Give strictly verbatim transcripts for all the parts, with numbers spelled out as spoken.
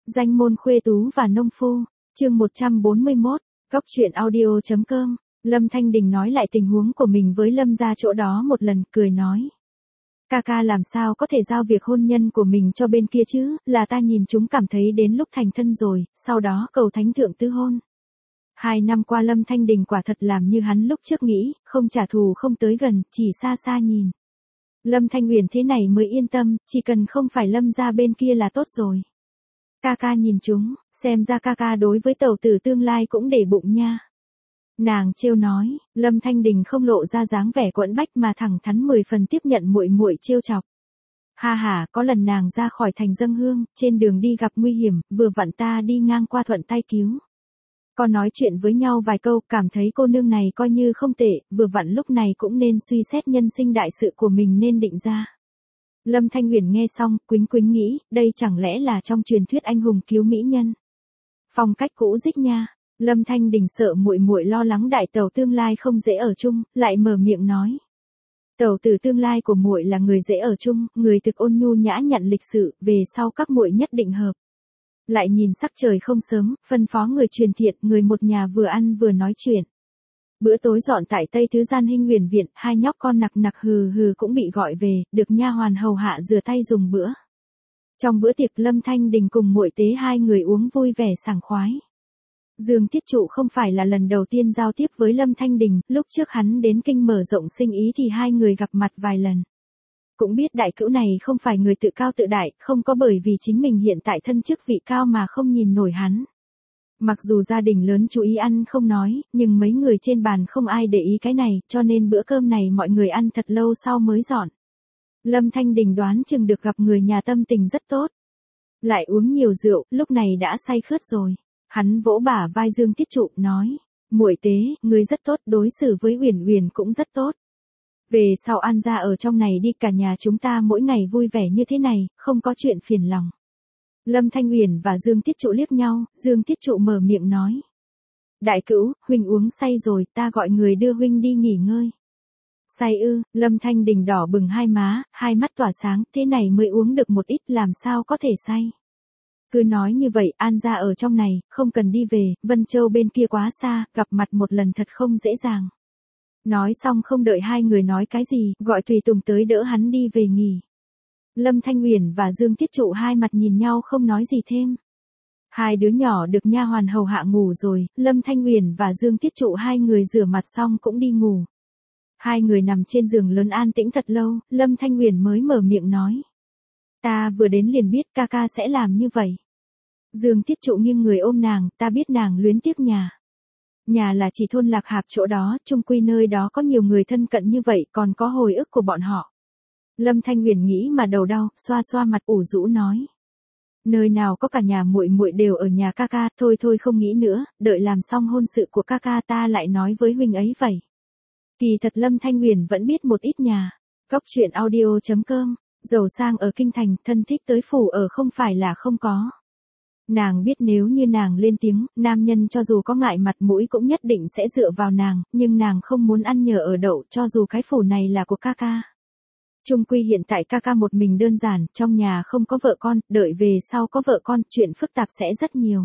Danh môn khuê tú và nông phu, chương một trăm bốn mươi mốt, góc truyện audio.com. Lâm Thanh Đình nói lại tình huống của mình với Lâm gia chỗ đó một lần, cười nói. Ca ca làm sao có thể giao việc hôn nhân của mình cho bên kia chứ, là ta nhìn chúng cảm thấy đến lúc thành thân rồi, sau đó cầu thánh thượng tứ hôn. Hai năm qua Lâm Thanh Đình quả thật làm như hắn lúc trước nghĩ, không trả thù không tới gần, chỉ xa xa nhìn. Lâm Thanh Uyển thế này mới yên tâm, chỉ cần không phải Lâm gia bên kia là tốt rồi. Ca ca nhìn chúng, xem ra ca ca đối với tẩu tử tương lai cũng để bụng nha. Nàng trêu nói, Lâm Thanh Đình không lộ ra dáng vẻ quẫn bách mà thẳng thắn mười phần tiếp nhận muội muội trêu chọc. Ha ha, có lần nàng ra khỏi thành dâng hương, trên đường đi gặp nguy hiểm, vừa vặn ta đi ngang qua thuận tay cứu. Con nói chuyện với nhau vài câu, cảm thấy cô nương này coi như không tệ, vừa vặn lúc này cũng nên suy xét nhân sinh đại sự của mình nên định ra. Lâm Thanh Uyển nghe xong, quýnh quýnh nghĩ, đây chẳng lẽ là trong truyền thuyết anh hùng cứu mỹ nhân. Phong cách cũ dích nha. Lâm Thanh Đình sợ muội muội lo lắng đại tẩu tương lai không dễ ở chung, lại mở miệng nói. Tẩu tử tương lai của muội là người dễ ở chung, người thực ôn nhu nhã nhặn lịch sự, về sau các muội nhất định hợp. Lại nhìn sắc trời không sớm, phân phó người truyền thiện, người một nhà vừa ăn vừa nói chuyện. Bữa tối dọn tại Tây Thứ Gian Hinh Huyền Viện, hai nhóc con nặc nặc hừ hừ cũng bị gọi về, được nha hoàn hầu hạ rửa tay dùng bữa. Trong bữa tiệc Lâm Thanh Đình cùng muội tế hai người uống vui vẻ sảng khoái. Dương Tiết Trụ không phải là lần đầu tiên giao tiếp với Lâm Thanh Đình, lúc trước hắn đến kinh mở rộng sinh ý thì hai người gặp mặt vài lần. Cũng biết đại cữu này không phải người tự cao tự đại, không có bởi vì chính mình hiện tại thân chức vị cao mà không nhìn nổi hắn. Mặc dù gia đình lớn chú ý ăn không nói, nhưng mấy người trên bàn không ai để ý cái này, cho nên bữa cơm này mọi người ăn thật lâu sau mới dọn. Lâm Thanh Đình đoán chừng được gặp người nhà tâm tình rất tốt. Lại uống nhiều rượu, lúc này đã say khướt rồi. Hắn vỗ bả vai Dương Tiết Trụ, nói, muội tế, ngươi rất tốt, đối xử với Uyển Uyển cũng rất tốt. Về sau ăn ra ở trong này đi, cả nhà chúng ta mỗi ngày vui vẻ như thế này, không có chuyện phiền lòng. Lâm Thanh Uyển và Dương Tiết Trụ liếc nhau, Dương Tiết Trụ mở miệng nói. Đại cữu, huynh uống say rồi, ta gọi người đưa huynh đi nghỉ ngơi. Say ư, Lâm Thanh Đình đỏ bừng hai má, hai mắt tỏa sáng, thế này mới uống được một ít, làm sao có thể say. Cứ nói như vậy, an ra ở trong này, không cần đi về, Vân Châu bên kia quá xa, gặp mặt một lần thật không dễ dàng. Nói xong không đợi hai người nói cái gì, gọi tùy tùng tới đỡ hắn đi về nghỉ. Lâm Thanh Uyển và Dương Tiết Trụ hai mặt nhìn nhau không nói gì thêm. Hai đứa nhỏ được nha hoàn hầu hạ ngủ rồi, Lâm Thanh Uyển và Dương Tiết Trụ hai người rửa mặt xong cũng đi ngủ. Hai người nằm trên giường lớn an tĩnh thật lâu, Lâm Thanh Uyển mới mở miệng nói. Ta vừa đến liền biết ca ca sẽ làm như vậy. Dương Tiết Trụ nghiêng người ôm nàng, ta biết nàng luyến tiếc nhà. Nhà là chỉ thôn Lạc Hạp chỗ đó, chung quy nơi đó có nhiều người thân cận như vậy, còn có hồi ức của bọn họ. Lâm Thanh Uyển nghĩ mà đầu đau, xoa xoa mặt ủ rũ nói. Nơi nào có cả nhà muội muội đều ở nhà ca ca, thôi thôi không nghĩ nữa, đợi làm xong hôn sự của ca ca ta lại nói với huynh ấy vậy. Kỳ thật Lâm Thanh Uyển vẫn biết một ít nhà. Góc truyện audio.com, giàu sang ở kinh thành, thân thích tới phủ ở không phải là không có. Nàng biết nếu như nàng lên tiếng, nam nhân cho dù có ngại mặt mũi cũng nhất định sẽ dựa vào nàng, nhưng nàng không muốn ăn nhờ ở đậu cho dù cái phủ này là của ca ca. Chung quy hiện tại ca ca một mình đơn giản, trong nhà không có vợ con, đợi về sau có vợ con, chuyện phức tạp sẽ rất nhiều.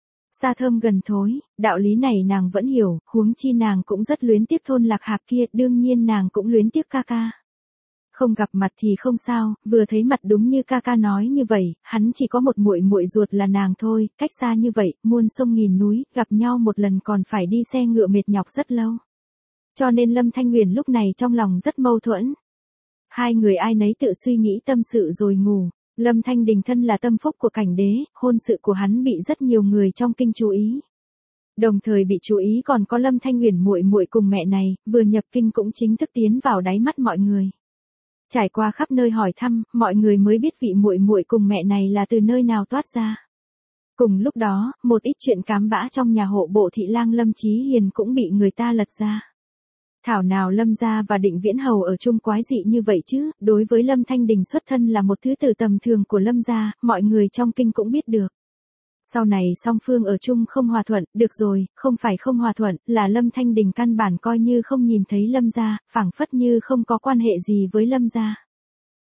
Xa thơm gần thối, đạo lý này nàng vẫn hiểu, huống chi nàng cũng rất luyến tiếc thôn Lạc Hạp kia, đương nhiên nàng cũng luyến tiếc ca ca. Không gặp mặt thì không sao, vừa thấy mặt đúng như ca ca nói như vậy, hắn chỉ có một muội muội ruột là nàng thôi, cách xa như vậy, muôn sông nghìn núi, gặp nhau một lần còn phải đi xe ngựa mệt nhọc rất lâu. Cho nên Lâm Thanh Uyển lúc này trong lòng rất mâu thuẫn. Hai người ai nấy tự suy nghĩ tâm sự rồi ngủ. Lâm Thanh Đình thân là tâm phúc của cảnh đế, hôn sự của hắn bị rất nhiều người trong kinh chú ý. Đồng thời bị chú ý còn có Lâm Thanh Uyển muội muội cùng mẹ này, vừa nhập kinh cũng chính thức tiến vào đáy mắt mọi người. Trải qua khắp nơi hỏi thăm, mọi người mới biết vị muội muội cùng mẹ này là từ nơi nào toát ra. Cùng lúc đó, một ít chuyện cám bã trong nhà hộ bộ thị lang Lâm Chí Hiền cũng bị người ta lật ra. Thảo nào Lâm gia và Định Viễn Hầu ở chung quái dị như vậy chứ, đối với Lâm Thanh Đình xuất thân là một thứ từ tầm thường của Lâm gia, mọi người trong kinh cũng biết được. Sau này song phương ở chung không hòa thuận, được rồi, không phải không hòa thuận, là Lâm Thanh Đình căn bản coi như không nhìn thấy Lâm gia, phảng phất như không có quan hệ gì với Lâm gia.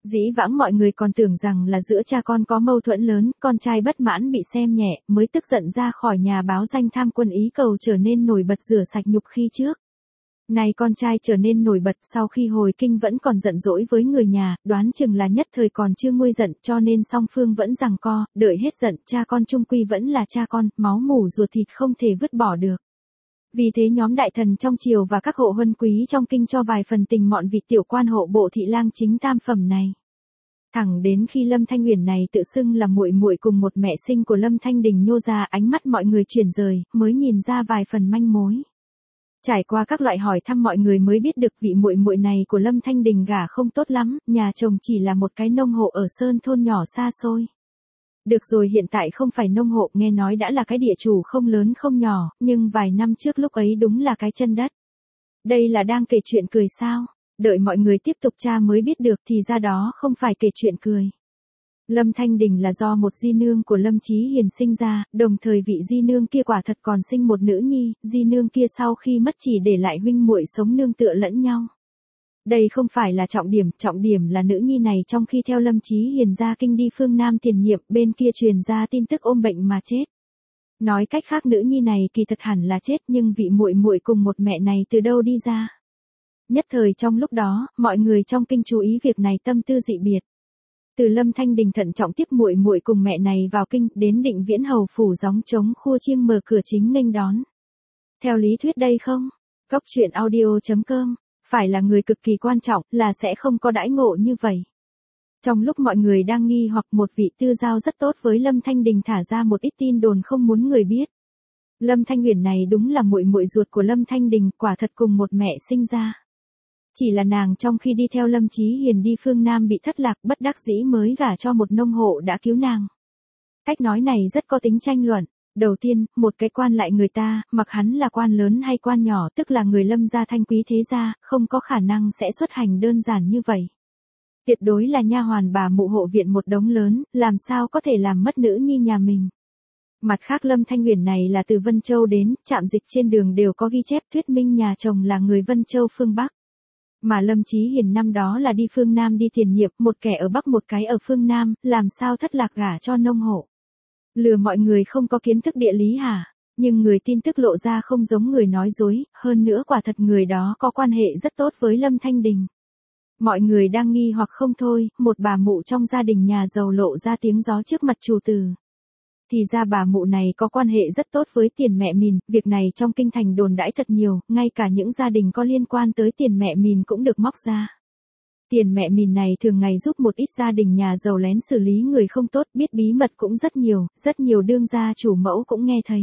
Dĩ vãng mọi người còn tưởng rằng là giữa cha con có mâu thuẫn lớn, con trai bất mãn bị xem nhẹ, mới tức giận ra khỏi nhà báo danh tham quân ý cầu trở nên nổi bật rửa sạch nhục khi trước. Nay con trai trở nên nổi bật sau khi hồi kinh vẫn còn giận dỗi với người nhà, đoán chừng là nhất thời còn chưa nguôi giận cho nên song phương vẫn giằng co, đợi hết giận, cha con chung quy vẫn là cha con, máu mủ ruột thịt không thể vứt bỏ được. Vì thế nhóm đại thần trong triều và các hộ huân quý trong kinh cho vài phần tình mọn vị tiểu quan hộ bộ thị lang chính tam phẩm này. Thẳng đến khi Lâm Thanh Uyển này tự xưng là muội muội cùng một mẹ sinh của Lâm Thanh Đình nhô ra, ánh mắt mọi người chuyển rời, mới nhìn ra vài phần manh mối. Trải qua các loại hỏi thăm mọi người mới biết được vị muội muội này của Lâm Thanh Đình gả không tốt lắm, nhà chồng chỉ là một cái nông hộ ở sơn thôn nhỏ xa xôi. Được rồi, hiện tại không phải nông hộ, nghe nói đã là cái địa chủ không lớn không nhỏ, nhưng vài năm trước lúc ấy đúng là cái chân đất. Đây là đang kể chuyện cười sao? Đợi mọi người tiếp tục tra mới biết được thì ra đó không phải kể chuyện cười. Lâm Thanh Đình là do một di nương của Lâm Chí Hiền sinh ra, đồng thời vị di nương kia quả thật còn sinh một nữ nhi, di nương kia sau khi mất chỉ để lại huynh muội sống nương tựa lẫn nhau. Đây không phải là trọng điểm, trọng điểm là nữ nhi này trong khi theo Lâm Chí Hiền ra kinh đi phương Nam tiền nhiệm, bên kia truyền ra tin tức ôm bệnh mà chết. Nói cách khác nữ nhi này kỳ thật hẳn là chết, nhưng vị muội muội cùng một mẹ này từ đâu đi ra? Nhất thời trong lúc đó, mọi người trong kinh chú ý việc này tâm tư dị biệt. Từ Lâm Thanh Đình thận trọng tiếp muội muội cùng mẹ này vào kinh, đến Định Viễn hầu phủ gióng trống khua chiêng mở cửa chính nghênh đón. Theo lý thuyết đây không? Góc truyện audio chấm com, phải là người cực kỳ quan trọng, là sẽ không có đãi ngộ như vậy. Trong lúc mọi người đang nghi hoặc, một vị tư giao rất tốt với Lâm Thanh Đình thả ra một ít tin đồn không muốn người biết. Lâm Thanh Uyển này đúng là muội muội ruột của Lâm Thanh Đình, quả thật cùng một mẹ sinh ra. Chỉ là nàng trong khi đi theo Lâm Chí Hiền đi phương Nam bị thất lạc, bất đắc dĩ mới gả cho một nông hộ đã cứu nàng. Cách nói này rất có tính tranh luận. Đầu tiên, một cái quan lại người ta, mặc hắn là quan lớn hay quan nhỏ, tức là người Lâm gia thanh quý thế gia, không có khả năng sẽ xuất hành đơn giản như vậy. Tuyệt đối là nha hoàn bà mụ hộ viện một đống lớn, làm sao có thể làm mất nữ nhi nhà mình. Mặt khác Lâm Thanh Uyển này là từ Vân Châu đến, trạm dịch trên đường đều có ghi chép thuyết minh nhà chồng là người Vân Châu phương Bắc. Mà Lâm Chí Hiền năm đó là đi phương Nam đi tiền nhiệm, một kẻ ở Bắc một cái ở phương Nam, làm sao thất lạc gả cho nông hộ. Lừa mọi người không có kiến thức địa lý hả? Nhưng người tin tức lộ ra không giống người nói dối, hơn nữa quả thật người đó có quan hệ rất tốt với Lâm Thanh Đình. Mọi người đang nghi hoặc không thôi, một bà mụ trong gia đình nhà giàu lộ ra tiếng gió trước mặt chủ tử. Thì ra bà mụ này có quan hệ rất tốt với Tiền Mẹ Mìn, việc này trong kinh thành đồn đãi thật nhiều, ngay cả những gia đình có liên quan tới Tiền Mẹ Mìn cũng được móc ra. Tiền Mẹ Mìn này thường ngày giúp một ít gia đình nhà giàu lén xử lý người không tốt, biết bí mật cũng rất nhiều, rất nhiều đương gia chủ mẫu cũng nghe thấy.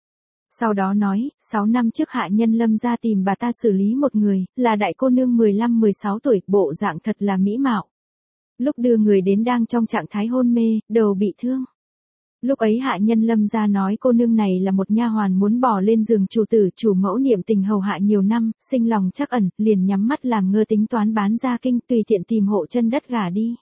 Sau đó nói, sáu năm trước hạ nhân Lâm gia tìm bà ta xử lý một người, là đại cô nương mười lăm mười sáu tuổi, bộ dạng thật là mỹ mạo. Lúc đưa người đến đang trong trạng thái hôn mê, đầu bị thương. Lúc ấy hạ nhân Lâm gia nói cô nương này là một nha hoàn muốn bỏ lên giường chủ tử, chủ mẫu niệm tình hầu hạ nhiều năm, sinh lòng trắc ẩn, liền nhắm mắt làm ngơ tính toán bán ra kinh, tùy tiện tìm hộ chân đất gả đi.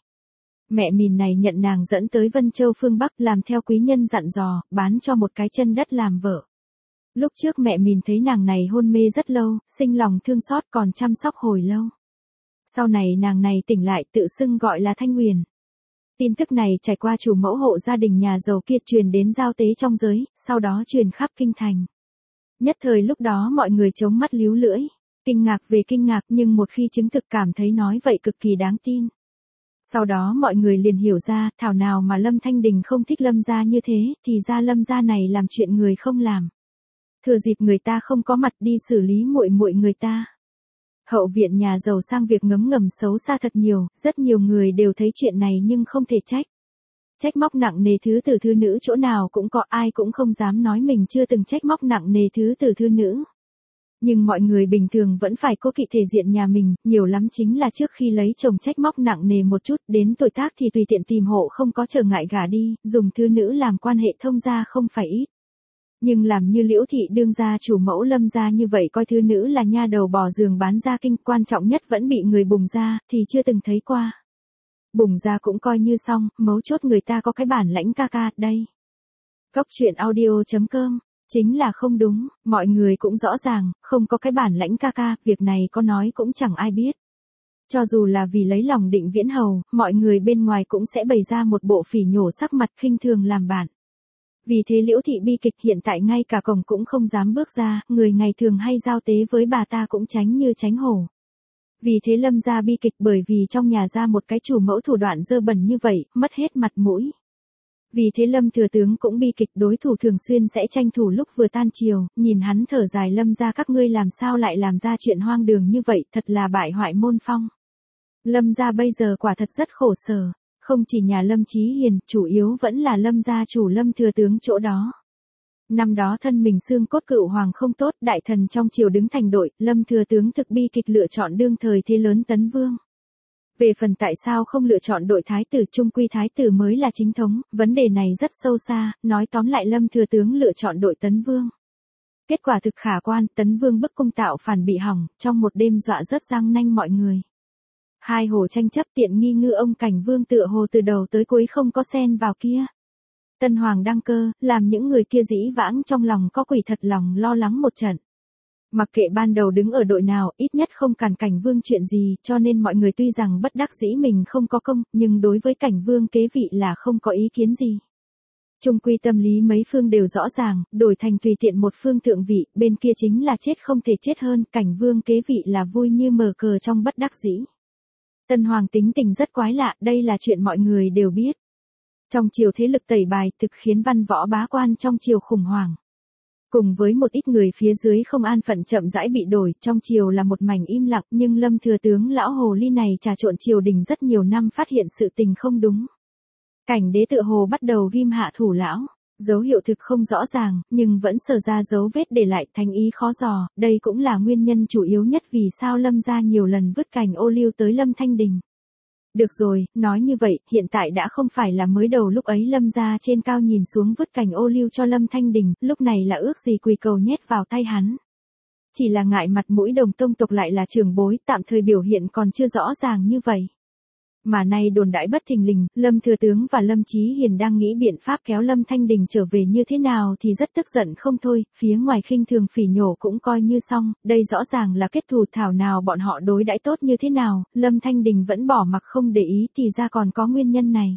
Mẹ Mìn này nhận nàng dẫn tới Vân Châu phương Bắc, làm theo quý nhân dặn dò, bán cho một cái chân đất làm vợ. Lúc trước mẹ Mìn thấy nàng này hôn mê rất lâu, sinh lòng thương xót còn chăm sóc hồi lâu. Sau này nàng này tỉnh lại tự xưng gọi là Thanh Uyển. Tin tức này trải qua chủ mẫu hộ gia đình nhà giàu kia truyền đến giao tế trong giới, sau đó truyền khắp kinh thành. Nhất thời lúc đó mọi người chống mắt líu lưỡi, kinh ngạc về kinh ngạc, nhưng một khi chứng thực cảm thấy nói vậy cực kỳ đáng tin. Sau đó mọi người liền hiểu ra, thảo nào mà Lâm Thanh Đình không thích Lâm gia như thế, thì ra Lâm gia này làm chuyện người không làm. Thừa dịp người ta không có mặt đi xử lý muội muội người ta. Hậu viện nhà giàu sang việc ngấm ngầm xấu xa thật nhiều, rất nhiều người đều thấy chuyện này nhưng không thể trách. Trách móc nặng nề thứ tử thư nữ chỗ nào cũng có, ai cũng không dám nói mình chưa từng trách móc nặng nề thứ tử thư nữ. Nhưng mọi người bình thường vẫn phải cố kỵ thể diện nhà mình, nhiều lắm chính là trước khi lấy chồng trách móc nặng nề một chút, đến tuổi tác thì tùy tiện tìm hộ không có trở ngại gả đi, dùng thư nữ làm quan hệ thông gia không phải ít. Nhưng làm như Liễu thị đương gia chủ mẫu Lâm gia như vậy coi thư nữ là nha đầu bỏ giường bán ra kinh, quan trọng nhất vẫn bị người bùng ra, thì chưa từng thấy qua. Bùng ra cũng coi như xong, mấu chốt người ta có cái bản lãnh ca ca, đây. Góc truyện audio chấm com, chính là không đúng, mọi người cũng rõ ràng, không có cái bản lãnh ca ca, việc này có nói cũng chẳng ai biết. Cho dù là vì lấy lòng Định Viễn Hầu, mọi người bên ngoài cũng sẽ bày ra một bộ phỉ nhổ sắc mặt khinh thường làm bạn. Vì thế Liễu thị bi kịch, hiện tại ngay cả cổng cũng không dám bước ra, người ngày thường hay giao tế với bà ta cũng tránh như tránh hổ. Vì thế Lâm gia bi kịch, bởi vì trong nhà ra một cái chủ mẫu thủ đoạn dơ bẩn như vậy, mất hết mặt mũi. Vì thế Lâm thừa tướng cũng bi kịch, đối thủ thường xuyên sẽ tranh thủ lúc vừa tan chiều, nhìn hắn thở dài, Lâm gia các ngươi làm sao lại làm ra chuyện hoang đường như vậy, thật là bại hoại môn phong. Lâm gia bây giờ quả thật rất khổ sở, không chỉ nhà Lâm Chí Hiền, chủ yếu vẫn là Lâm gia chủ Lâm thừa tướng chỗ đó. Năm đó thân mình xương cốt cựu hoàng không tốt, đại thần trong triều đứng thành đội, Lâm thừa tướng thực bi kịch lựa chọn đương thời thế lớn tấn vương. Về phần tại sao không lựa chọn đội thái tử, trung quy thái tử mới là chính thống, vấn đề này rất sâu xa, nói tóm lại Lâm thừa tướng lựa chọn đội tấn vương. Kết quả thực khả quan, tấn vương bức cung tạo phản bị hỏng, trong một đêm dọa rớt răng nanh mọi người. Hai hồ tranh chấp tiện nghi ngư ông Cảnh Vương tựa hồ từ đầu tới cuối không có xen vào kia. Tân hoàng đăng cơ, làm những người kia dĩ vãng trong lòng có quỷ, thật lòng lo lắng một trận. Mặc kệ ban đầu đứng ở đội nào, ít nhất không cản Cảnh Vương chuyện gì, cho nên mọi người tuy rằng bất đắc dĩ mình không có công, nhưng đối với Cảnh Vương kế vị là không có ý kiến gì. Trung quy tâm lý mấy phương đều rõ ràng, đổi thành tùy tiện một phương thượng vị, bên kia chính là chết không thể chết hơn, Cảnh Vương kế vị là vui như mở cờ trong bất đắc dĩ. Tân hoàng tính tình rất quái lạ, đây là chuyện mọi người đều biết. Trong triều thế lực tẩy bài, thực khiến văn võ bá quan trong triều khủng hoảng. Cùng với một ít người phía dưới không an phận chậm rãi bị đổi, trong triều là một mảnh im lặng, nhưng Lâm thừa tướng lão hồ ly này trà trộn triều đình rất nhiều năm, phát hiện sự tình không đúng. Cảnh đế tựa hồ bắt đầu ghim hạ thủ lão, dấu hiệu thực không rõ ràng, nhưng vẫn sờ ra dấu vết để lại, thành ý khó dò, đây cũng là nguyên nhân chủ yếu nhất vì sao Lâm gia nhiều lần vứt cành ô liu tới Lâm Thanh Đình. Được rồi, nói như vậy, hiện tại đã không phải là mới đầu, lúc ấy Lâm gia trên cao nhìn xuống vứt cành ô liu cho Lâm Thanh Đình, lúc này là ước gì quỳ cầu nhét vào tay hắn. Chỉ là ngại mặt mũi đồng tông tộc lại là trưởng bối, tạm thời biểu hiện còn chưa rõ ràng như vậy. Mà nay đồn đại bất thình lình, Lâm thừa tướng và Lâm Chí Hiền đang nghĩ biện pháp kéo Lâm Thanh Đình trở về như thế nào thì rất tức giận không thôi, phía ngoài khinh thường phỉ nhổ cũng coi như xong, đây rõ ràng là kết thù, thảo nào bọn họ đối đãi tốt như thế nào, Lâm Thanh Đình vẫn bỏ mặc không để ý thì ra còn có nguyên nhân này.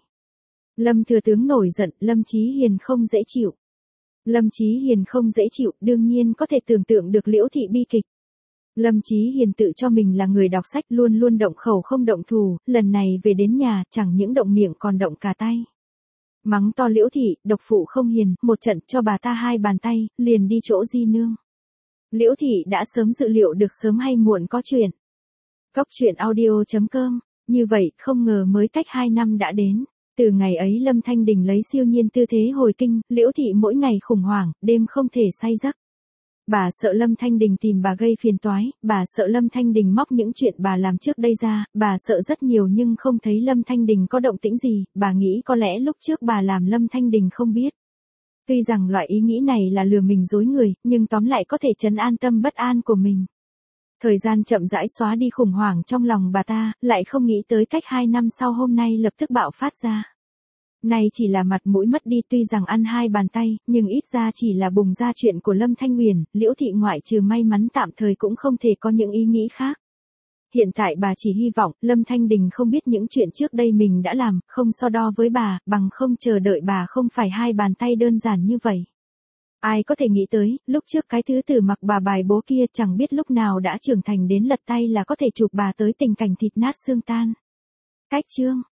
Lâm thừa tướng nổi giận, Lâm Chí Hiền không dễ chịu. Lâm Chí Hiền không dễ chịu, đương nhiên có thể tưởng tượng được Liễu thị bi kịch. Lâm Chí Hiền tự cho mình là người đọc sách, luôn luôn động khẩu không động thủ, lần này về đến nhà, chẳng những động miệng còn động cả tay. Mắng to Liễu thị, độc phụ không hiền, một trận cho bà ta hai bàn tay, liền đi chỗ Di Nương. Liễu thị đã sớm dự liệu được sớm hay muộn có chuyện. Cốc truyện audio chấm com, như vậy, không ngờ mới cách hai năm đã đến. Từ ngày ấy Lâm Thanh Đình lấy siêu nhiên tư thế hồi kinh, Liễu thị mỗi ngày khủng hoảng, đêm không thể say giấc. Bà sợ Lâm Thanh Đình tìm bà gây phiền toái, bà sợ Lâm Thanh Đình móc những chuyện bà làm trước đây ra, bà sợ rất nhiều nhưng không thấy Lâm Thanh Đình có động tĩnh gì, bà nghĩ có lẽ lúc trước bà làm Lâm Thanh Đình không biết. Tuy rằng loại ý nghĩ này là lừa mình dối người, nhưng tóm lại có thể trấn an tâm bất an của mình. Thời gian chậm rãi xóa đi khủng hoảng trong lòng bà ta, lại không nghĩ tới cách hai năm sau hôm nay lập tức bạo phát ra. Này chỉ là mặt mũi mất đi, tuy rằng ăn hai bàn tay, nhưng ít ra chỉ là bùng ra chuyện của Lâm Thanh Huyền, Liễu thị ngoại trừ may mắn tạm thời cũng không thể có những ý nghĩ khác. Hiện tại bà chỉ hy vọng Lâm Thanh Đình không biết những chuyện trước đây mình đã làm, không so đo với bà, bằng không chờ đợi bà không phải hai bàn tay đơn giản như vậy. Ai có thể nghĩ tới, lúc trước cái thứ tử mặc bà bài bố kia chẳng biết lúc nào đã trưởng thành đến lật tay là có thể chụp bà tới tình cảnh thịt nát xương tan. Cách chương